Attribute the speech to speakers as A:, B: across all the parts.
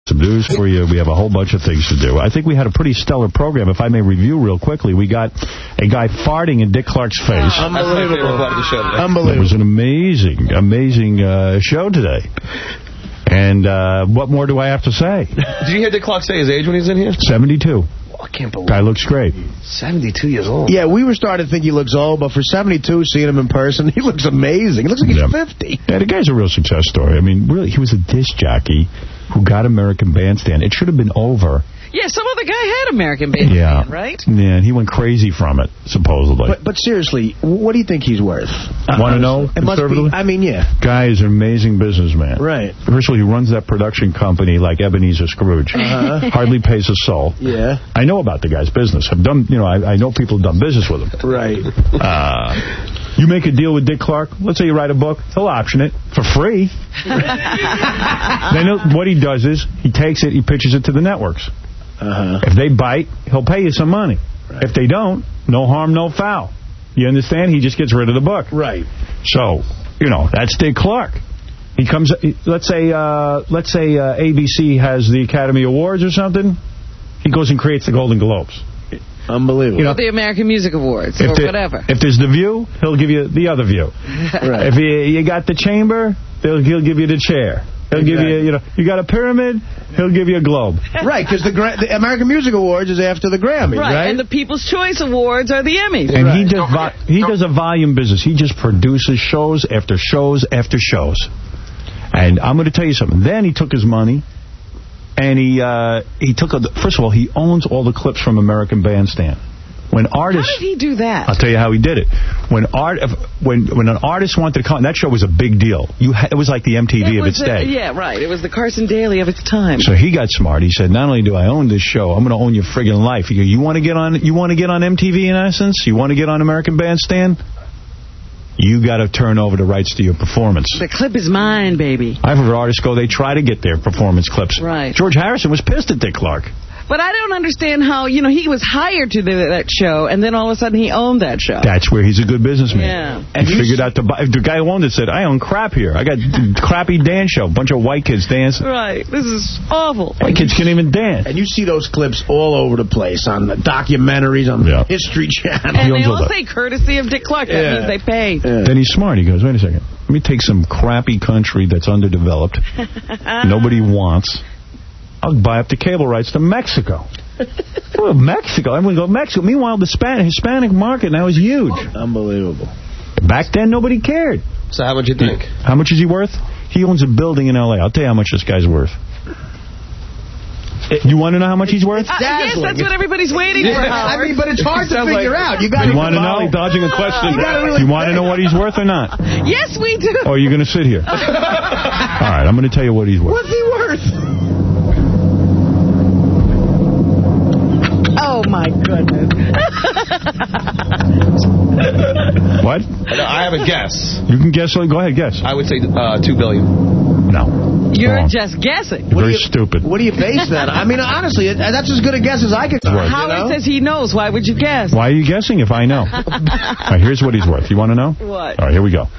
A: some news for you. We have a whole bunch of things to do. I think we had a pretty stellar program. If I may review real quickly, we got a guy farting in Dick Clark's face.
B: Unbelievable.
A: Unbelievable. It was an amazing show today. And what more do I have to say?
B: Did you hear Dick Clark say his age when he was in here?
A: 72.
B: I can't believe
A: Guy looks great.
B: 72 years old.
C: Yeah, we were starting to think he looks old, but for 72, seeing him in person, he looks amazing. He looks like he's 50.
A: Yeah, the guy's a real success story. I mean, really, he was a disc jockey who got American Bandstand. It should have been over.
D: Yeah, some other guy had American Bandstand, right?
A: Yeah, and he went crazy from it, supposedly.
C: But seriously, what do you think he's worth?
A: Want to know?
C: It must be, I mean, yeah.
A: Guy is an amazing businessman.
C: Right.
A: First of all, he runs that production company like Ebenezer Scrooge. Hardly pays a soul.
C: Yeah.
A: I know about the guy's business. I've done, I know people who've done business with him.
C: Right.
A: You make a deal with Dick Clark. Let's say you write a book. He'll option it for free. Then what he does is he takes it, he pitches it to the networks. If they bite, he'll pay you some money. Right. If they don't, no harm, no foul. You understand? He just gets rid of the book.
C: Right.
A: So, that's Dick Clark. He comes. Let's say ABC has the Academy Awards or something. He goes and creates the Golden Globes.
C: Unbelievable.
D: Or the American Music Awards, or whatever.
A: If there's The View, he'll give you the other view.
C: Right.
A: If you got the chamber, he'll give you the chair. He'll give you, you got a pyramid, he'll give you a globe.
C: Right, because the American Music Awards is after the Grammys, right?
D: And the People's Choice Awards are the Emmys.
A: And he does a volume business. He just produces shows after shows after shows. And I'm going to tell you something. Then he took his money, and he took, first of all, he owns all the clips from American Bandstand. When artists,
D: how did he do that?
A: I'll tell you how he did it. When an artist wanted to come, that show was a big deal. It was like the MTV of its day.
D: Yeah, right. It was the Carson Daly of its time.
A: So he got smart. He said, not only do I own this show, I'm going to own your friggin' life. He goes, you want to get on MTV in essence? You want to get on American Bandstand? You got to turn over the rights to your performance.
D: The clip is mine, baby.
A: I've heard artists go, they try to get their performance clips.
D: Right.
A: George Harrison was pissed at Dick Clark.
D: But I don't understand how, he was hired to do that show, and then all of a sudden he owned that show.
A: That's where he's a good businessman.
D: Yeah.
A: And he figured out the guy who owned it said, I own crap here. I got crappy dance show. Bunch of white kids dance.
D: Right. This is awful.
A: White kids can't even dance.
C: And you see those clips all over the place on the documentaries, on the History Channel.
D: And they all say courtesy of Dick Clark. That means they pay.
A: Yeah. Then he's smart. He goes, wait a second. Let me take some crappy country that's underdeveloped. Nobody wants. I'll buy up the cable rights to Mexico. Well, Mexico. I'm going to go Mexico. Meanwhile, the Hispanic market now is huge.
C: Unbelievable.
A: Back then, nobody cared.
B: So how much you think?
A: How much is he worth? He owns a building in L.A. I'll tell you how much this guy's worth. You want to know how much he's worth?
D: Yes, that's what everybody's waiting for, Howard.
C: I mean, but it's hard to figure out. You
A: want to know? Dodging a question. You want to know what he's worth or not?
D: Yes, we do.
A: Or are you going to sit here? All right, I'm going to tell you what he's worth.
C: What's he worth?
D: Oh, my goodness.
A: What?
B: I have a guess.
A: You can guess. Go ahead, guess.
B: I would say $2 billion.
A: No.
D: You're just guessing.
A: You're very stupid.
C: What do you base that on? I mean, honestly, that's as good a guess as I could.
D: Howard says he knows. Why would you guess?
A: Why are you guessing if I know? All right, here's what he's worth. You want to know?
D: What?
A: All right, here we go.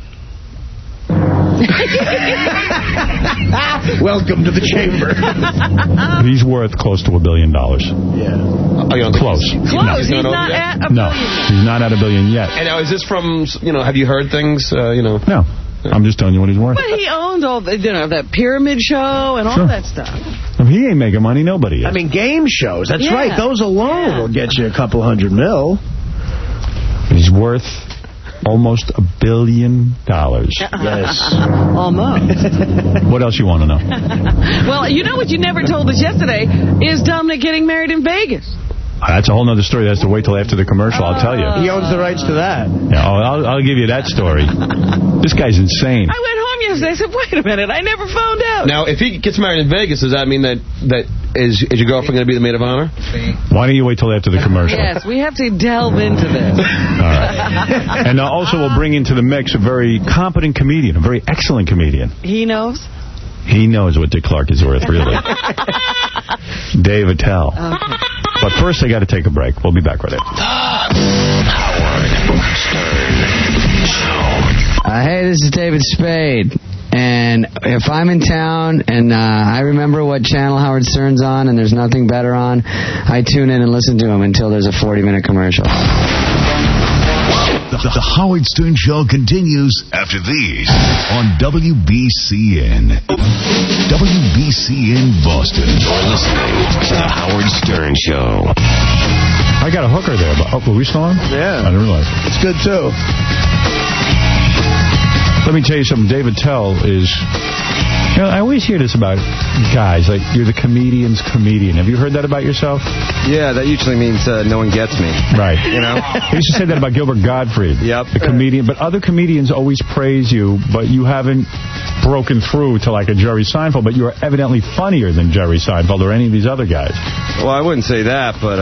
C: Welcome to the chamber.
A: He's worth close to $1 billion.
C: Yeah.
A: Close.
D: Close. He's not at $1 billion.
A: No, he's not at $1 billion yet.
B: And now, is this from, have you heard things,
A: No. I'm just telling you what he's worth.
D: But he owned all the, that pyramid show and all that stuff.
A: If he ain't making money, nobody is.
C: I mean, game shows. That's right. Those alone will get you a couple $100 million.
A: He's worth almost $1 billion.
C: Yes.
D: Almost.
A: What else you want to know?
D: Well, you know what you never told us yesterday is Dominic getting married in Vegas.
A: That's a whole other story. That's to wait till after the commercial. I'll tell you.
C: He owns the rights to that.
A: Yeah, I'll give you that story. This guy's insane.
D: I went home yesterday. I said, wait a minute. I never found out.
B: Now, if he gets married in Vegas, does that mean that is your girlfriend going to be the maid of honor?
A: Why don't you wait till after the commercial?
D: Yes, we have to delve into this.
A: All right. And also we'll bring into the mix a very competent comedian, a very excellent comedian.
D: He knows?
A: He knows what Dick Clark is worth, really. Dave Attell. Okay. But first, I got to take a break. We'll be back right after.
E: Howard Stern Show. Hey, this is David Spade. And if I'm in town and I remember what channel Howard Stern's on and there's nothing better on, I tune in and listen to him until there's a 40-minute commercial.
F: The Howard Stern Show continues after these on WBCN. WBCN Boston. You're listening to The Howard Stern Show.
A: I got a hooker there. But, were we still on?
C: Yeah.
A: I didn't realize.
C: It's good, too.
A: Let me tell you something. David Tell is... You know, I always hear this about guys, like, you're the comedian's comedian. Have you heard that about yourself?
G: Yeah, that usually means no one gets me.
A: Right.
G: You know?
A: I used to say that about Gilbert Gottfried.
G: Yep.
A: The comedian. But other comedians always praise you, but you haven't broken through to, like, a Jerry Seinfeld, but you're evidently funnier than Jerry Seinfeld or any of these other guys.
G: Well, I wouldn't say that, but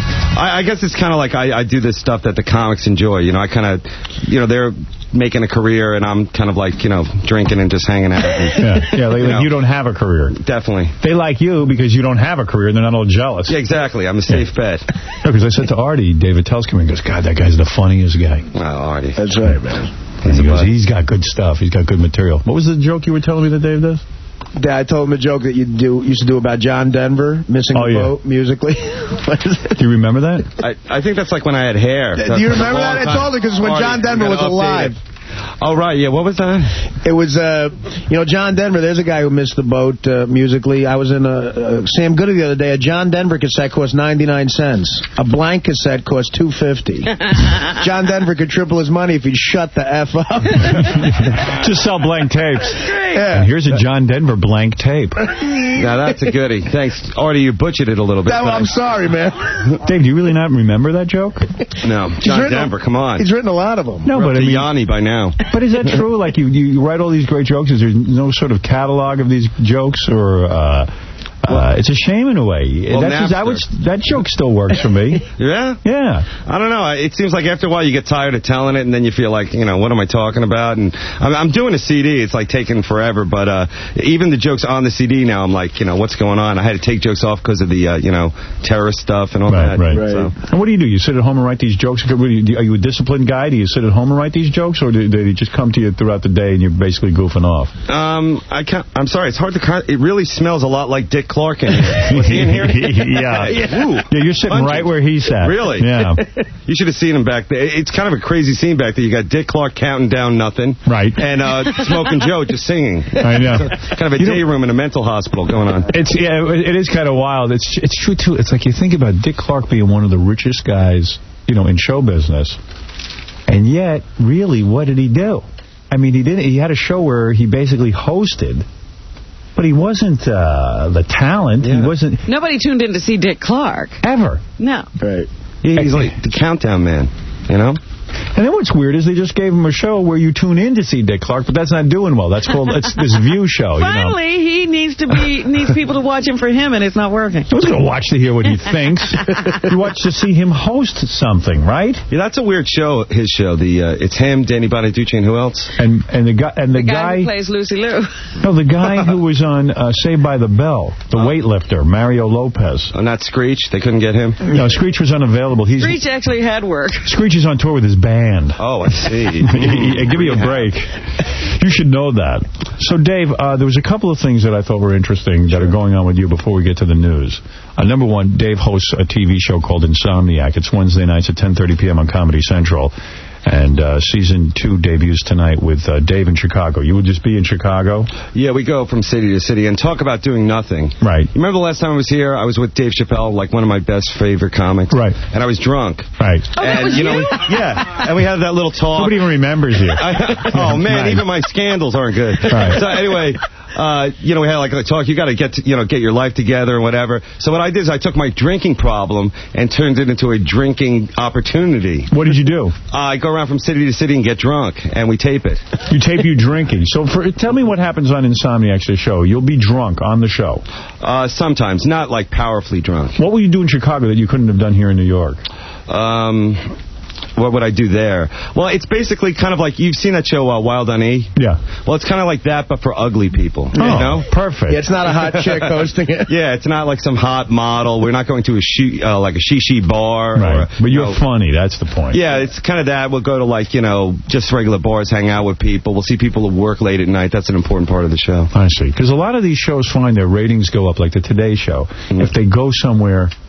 G: I guess it's kind of like I do this stuff that the comics enjoy. You know, I kind of, you know, they're making a career, and I'm kind of like, you know, drinking and just hanging out. And,
A: you don't have a career.
G: Definitely.
A: They like you because you don't have a career, and they're not all jealous.
G: Yeah, exactly. I'm a safe bet.
A: Because I said to Artie, David Tell's coming, he goes, God, that guy's the funniest guy.
G: Oh, Artie.
C: That's right, man.
A: And he goes, he's got good stuff. He's got good material. What was the joke you were telling me that Dave does?
C: I told him a joke that you used to do about John Denver missing the boat musically. What is it?
A: Do you remember that?
G: I think that's like when I had hair.
C: Do you remember that? I told him because when John Denver was alive.
G: Oh, right, yeah. What was that?
C: It was, you know, John Denver, there's a guy who missed the boat musically. I was in Sam Goody the other day. A John Denver cassette cost 99 cents. A blank cassette cost $2.50. John Denver could triple his money if he'd shut the F up.
A: Just sell blank tapes.
C: Yeah.
A: And here's a John Denver blank tape.
G: Now, that's a goodie. Thanks. Artie, you butchered it a little bit.
C: I'm sorry, man.
A: Dave, do you really not remember that joke?
G: No. John Denver, come on.
C: He's written a lot of them.
A: No, but I mean,
G: Yanni by now.
A: But is that true? Like, you write all these great jokes? Is there no sort of catalog of these jokes? Or it's a shame in a way.
G: Well,
A: that joke still works for me.
G: Yeah?
A: Yeah.
G: I don't know. It seems like after a while you get tired of telling it, and then you feel like, you know, what am I talking about? And I'm doing a CD. It's like taking forever. But even the jokes on the CD now, I'm like, you know, what's going on? I had to take jokes off because of the, you know, terrorist stuff and all that.
A: Right.
G: So.
A: And what do? You sit at home and write these jokes? Are you a disciplined guy? Do you sit at home and write these jokes? Or do they just come to you throughout the day and you're basically goofing off?
G: I'm sorry. It's hard to... It really smells a lot like Dick Clark in here. Was he in here?
A: Yeah.
G: Yeah,
A: you're sitting right where he sat.
G: Really?
A: Yeah.
G: You should have seen him back there. It's kind of a crazy scene back there. You got Dick Clark counting down nothing.
A: Right.
G: And Smoking Joe just singing.
A: I know.
G: Kind of a day room in a mental hospital going on.
A: It is kind of wild. It's true, too. It's like you think about Dick Clark being one of the richest guys, you know, in show business. And yet, really, what did he do? I mean, he had a show where he basically hosted. But he wasn't the talent.
G: Yeah.
A: He wasn't.
D: Nobody tuned in to see Dick Clark.
A: Ever.
D: No.
C: Right.
G: Yeah, he's like the countdown man, you know?
A: And then what's weird is they just gave him a show where you tune in to see Dick Clark, but that's not doing well. That's called it's this View show.
D: Finally, he needs people to watch him for him, and it's not working.
A: I was going to watch to hear what he thinks. You watch to see him host something, right?
G: Yeah, that's a weird show. His show. It's him, Danny Bonaduce, and who else?
A: And the guy
D: who plays Lucy Liu.
A: No, the guy who was on Saved by the Bell, the weightlifter, Mario Lopez.
G: Oh, not Screech. They couldn't get him.
A: No, Screech was unavailable.
D: Screech actually had work.
A: Screech is on tour with his band.
G: Oh, I see.
A: Give me a break. You should know that. So, Dave, there was a couple of things that I thought were interesting that are going on with you before we get to the news. Number one, Dave hosts a TV show called Insomniac. It's Wednesday nights at 10:30 p.m. on Comedy Central. And Season 2 debuts tonight with Dave in Chicago. You would just be in Chicago?
G: Yeah, we go from city to city and talk about doing nothing.
A: Right.
G: You remember the last time I was here? I was with Dave Chappelle, like one of my best favorite comics.
A: Right.
G: And I was drunk.
A: Right.
D: Oh, that was you?
G: Yeah. And we had that little talk.
A: Nobody even remembers you.
G: Oh, man, even my scandals aren't good.
A: Right.
G: So anyway... we had like a talk. You got to get your life together and whatever. So what I did is I took my drinking problem and turned it into a drinking opportunity.
A: What did you do?
G: I go around from city to city and get drunk, and we tape it.
A: You tape you drinking. So tell me what happens on Insomniac's show. You'll be drunk on the show.
G: Sometimes, not like powerfully drunk.
A: What will you do in Chicago that you couldn't have done here in New York?
G: what would I do there? Well, it's basically kind of like, you've seen that show, Wild on E?
A: Yeah.
G: Well, it's kind of like that, but for ugly people.
A: Oh,
G: you know?
A: Perfect.
C: Yeah, it's not a hot chick hosting it.
G: Yeah, it's not like some hot model. We're not going to a like a shishi bar.
A: Right.
G: Or,
A: but you're funny. That's the point.
G: Yeah, it's kind of that. We'll go to, like, just regular bars, hang out with people. We'll see people who work late at night. That's an important part of the show.
A: I see. Because a lot of these shows find their ratings go up, like the Today Show. If they go somewhere